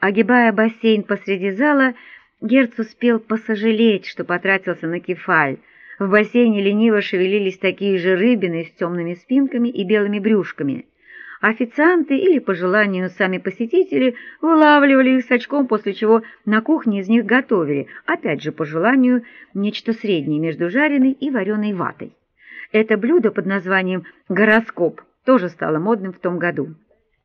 Огибая бассейн посреди зала, Герц успел посожалеть, что потратился на кефаль. В бассейне лениво шевелились такие же рыбины с темными спинками и белыми брюшками. Официанты или, по желанию, сами посетители вылавливали их с очком, после чего на кухне из них готовили, опять же, по желанию, нечто среднее между жареной и вареной ватой. Это блюдо под названием «гороскоп» тоже стало модным в том году.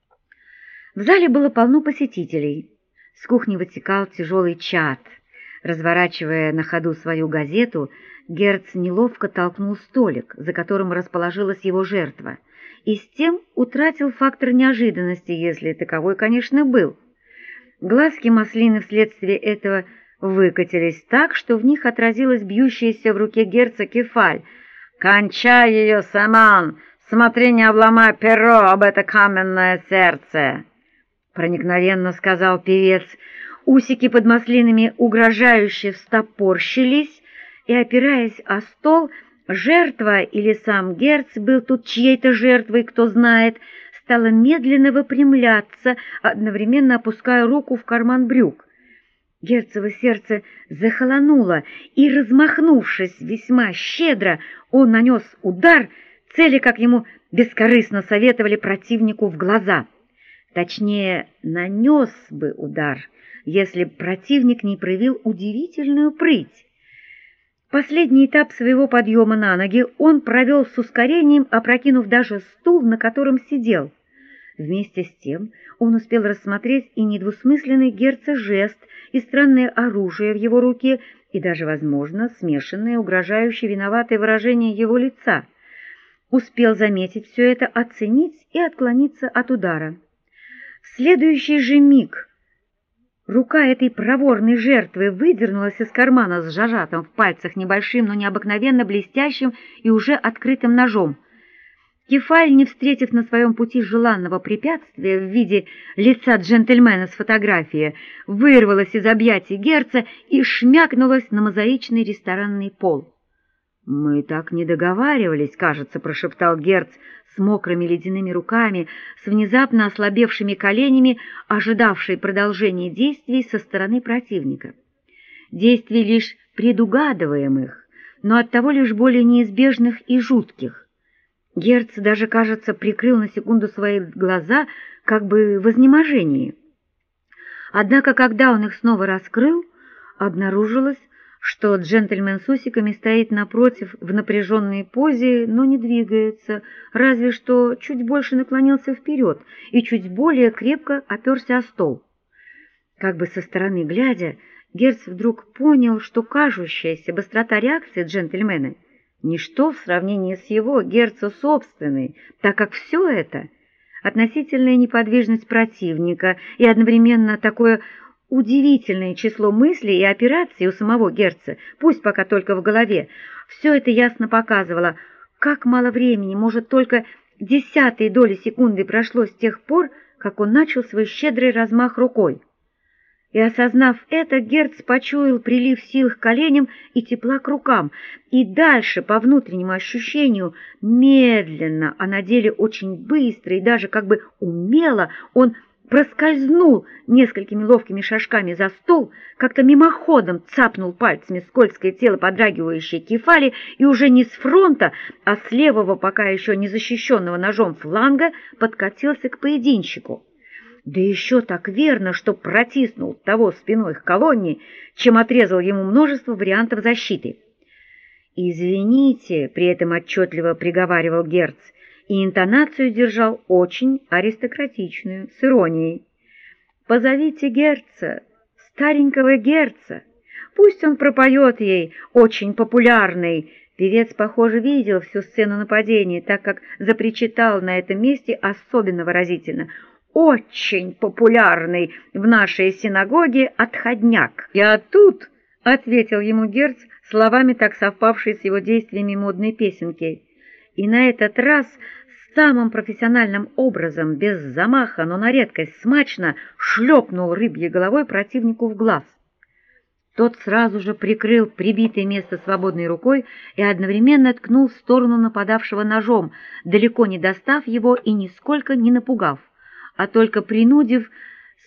В зале было полно посетителей. С кухни вытекал тяжелый чад. Разворачивая на ходу свою газету, Герц неловко толкнул столик, за которым расположилась его жертва, и с тем утратил фактор неожиданности, если таковой, конечно, был. Глазки маслины вследствие этого выкатились так, что в них отразилась бьющаяся в руке Герца кефаль. «Кончай ее, Саман! Смотри, не обломай перо об это каменное сердце!» Проникновенно сказал певец. Усики под маслинами угрожающе встопорщились, и, опираясь о стол, жертва или сам Герц был тут чьей-то жертвой, кто знает, стала медленно выпрямляться, одновременно опуская руку в карман брюк. Герцово сердце захолонуло, и, размахнувшись весьма щедро, он нанес удар, цели, как ему бескорыстно советовали, противнику в глаза. Точнее, нанес бы удар, если б противник не проявил удивительную прыть. Последний этап своего подъема на ноги он провел с ускорением, опрокинув даже стул, на котором сидел. Вместе с тем он успел рассмотреть и недвусмысленный Герца жест, и странное оружие в его руке, и даже, возможно, смешанное, угрожающее виноватое выражение его лица. Успел заметить все это, оценить и отклониться от удара. В следующий же миг рука этой проворной жертвы выдернулась из кармана с зажатым в пальцах небольшим, но необыкновенно блестящим и уже открытым ножом. Кефаль, не встретив на своем пути желанного препятствия в виде лица джентльмена с фотографии, вырвалась из объятий Герца и шмякнулась на мозаичный ресторанный пол. «Мы так не договаривались, кажется», — прошептал Герц с мокрыми ледяными руками, с внезапно ослабевшими коленями, ожидавший продолжения действий со стороны противника. Действий лишь предугадываемых, но оттого лишь более неизбежных и жутких. Герц даже, кажется, прикрыл на секунду свои глаза, как бы в изнеможении. Однако, когда он их снова раскрыл, обнаружилось, что джентльмен с усиками стоит напротив в напряженной позе, но не двигается, разве что чуть больше наклонился вперед и чуть более крепко оперся о стол. Как бы со стороны глядя, Герц вдруг понял, что кажущаяся быстрота реакции джентльмена — ничто в сравнении с его, Герца, собственной, так как все это — относительная неподвижность противника и одновременно такое удивительное число мыслей и операций у самого Герца, пусть пока только в голове, все это ясно показывало, как мало времени, может, только десятые доли секунды прошло с тех пор, как он начал свой щедрый размах рукой. И, осознав это, Герц почуял прилив сил к коленям и тепла к рукам, и дальше, по внутреннему ощущению, медленно, а на деле очень быстро и даже как бы умело, он проскользнул несколькими ловкими шажками за стол, как-то мимоходом цапнул пальцами скользкое тело подрагивающей кефали и уже не с фронта, а с левого, пока еще не защищенного ножом фланга, подкатился к поединщику. Да еще так верно, что протиснул того спиной к колонне, чем отрезал ему множество вариантов защиты. «Извините», — при этом отчетливо приговаривал Герц, и интонацию держал очень аристократичную, с иронией. «Позовите Герца, старенького Герца, пусть он пропоет ей очень популярный». Певец, похоже, видел всю сцену нападения, так как запричитал на этом месте особенно выразительно — очень популярный в нашей синагоге отходняк. «Я тут», — ответил ему Герц, словами так совпавшие с его действиями модной песенки. И на этот раз самым профессиональным образом, без замаха, но на редкость смачно, шлепнул рыбьей головой противнику в глаз. Тот сразу же прикрыл прибитое место свободной рукой и одновременно ткнул в сторону нападавшего ножом, далеко не достав его и нисколько не напугав, а только принудив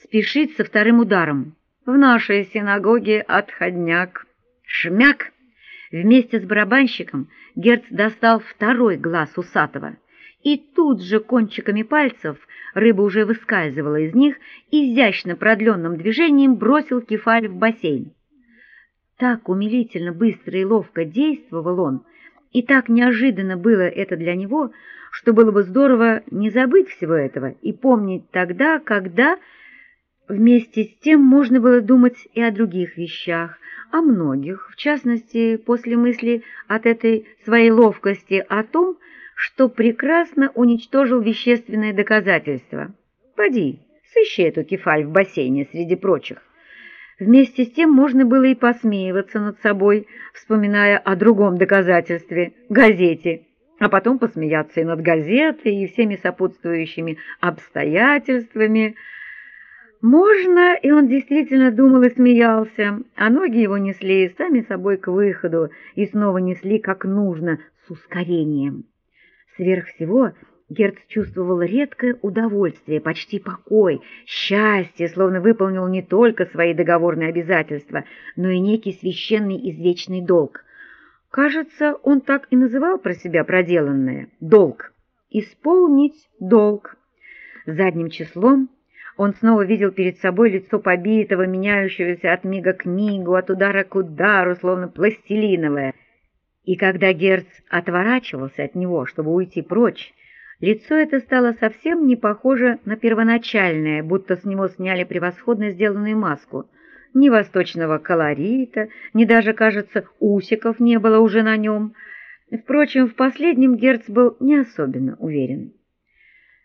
спешить со вторым ударом. В нашей синагоге отходняк. Шмяк! Вместе с барабанщиком Герц достал второй глаз усатого, и тут же кончиками пальцев, рыба уже выскальзывала из них, изящно продленным движением бросил кефаль в бассейн. Так умилительно быстро и ловко действовал он, и так неожиданно было это для него, что было бы здорово не забыть всего этого и помнить тогда, когда вместе с тем можно было думать и о других вещах, о многих, в частности, после мысли от этой своей ловкости о том, что прекрасно уничтожил вещественное доказательство. Поди, сыщи эту кефаль в бассейне среди прочих. Вместе с тем можно было и посмеиваться над собой, вспоминая о другом доказательстве – газете, а потом посмеяться и над газетой, и всеми сопутствующими обстоятельствами. Можно, и он действительно думал и смеялся, а ноги его несли сами собой к выходу и снова несли как нужно, с ускорением. Сверх всего Герц чувствовал редкое удовольствие, почти покой, счастье, словно выполнил не только свои договорные обязательства, но и некий священный извечный долг. Кажется, он так и называл про себя проделанное — долг. Исполнить долг. Задним числом он снова видел перед собой лицо побитого, меняющегося от мига к мигу, от удара к удару, словно пластилиновое. И когда Герц отворачивался от него, чтобы уйти прочь, лицо это стало совсем не похоже на первоначальное, будто с него сняли превосходно сделанную маску. Ни восточного колорита, ни даже, кажется, усиков не было уже на нем. Впрочем, в последнем Герц был не особенно уверен.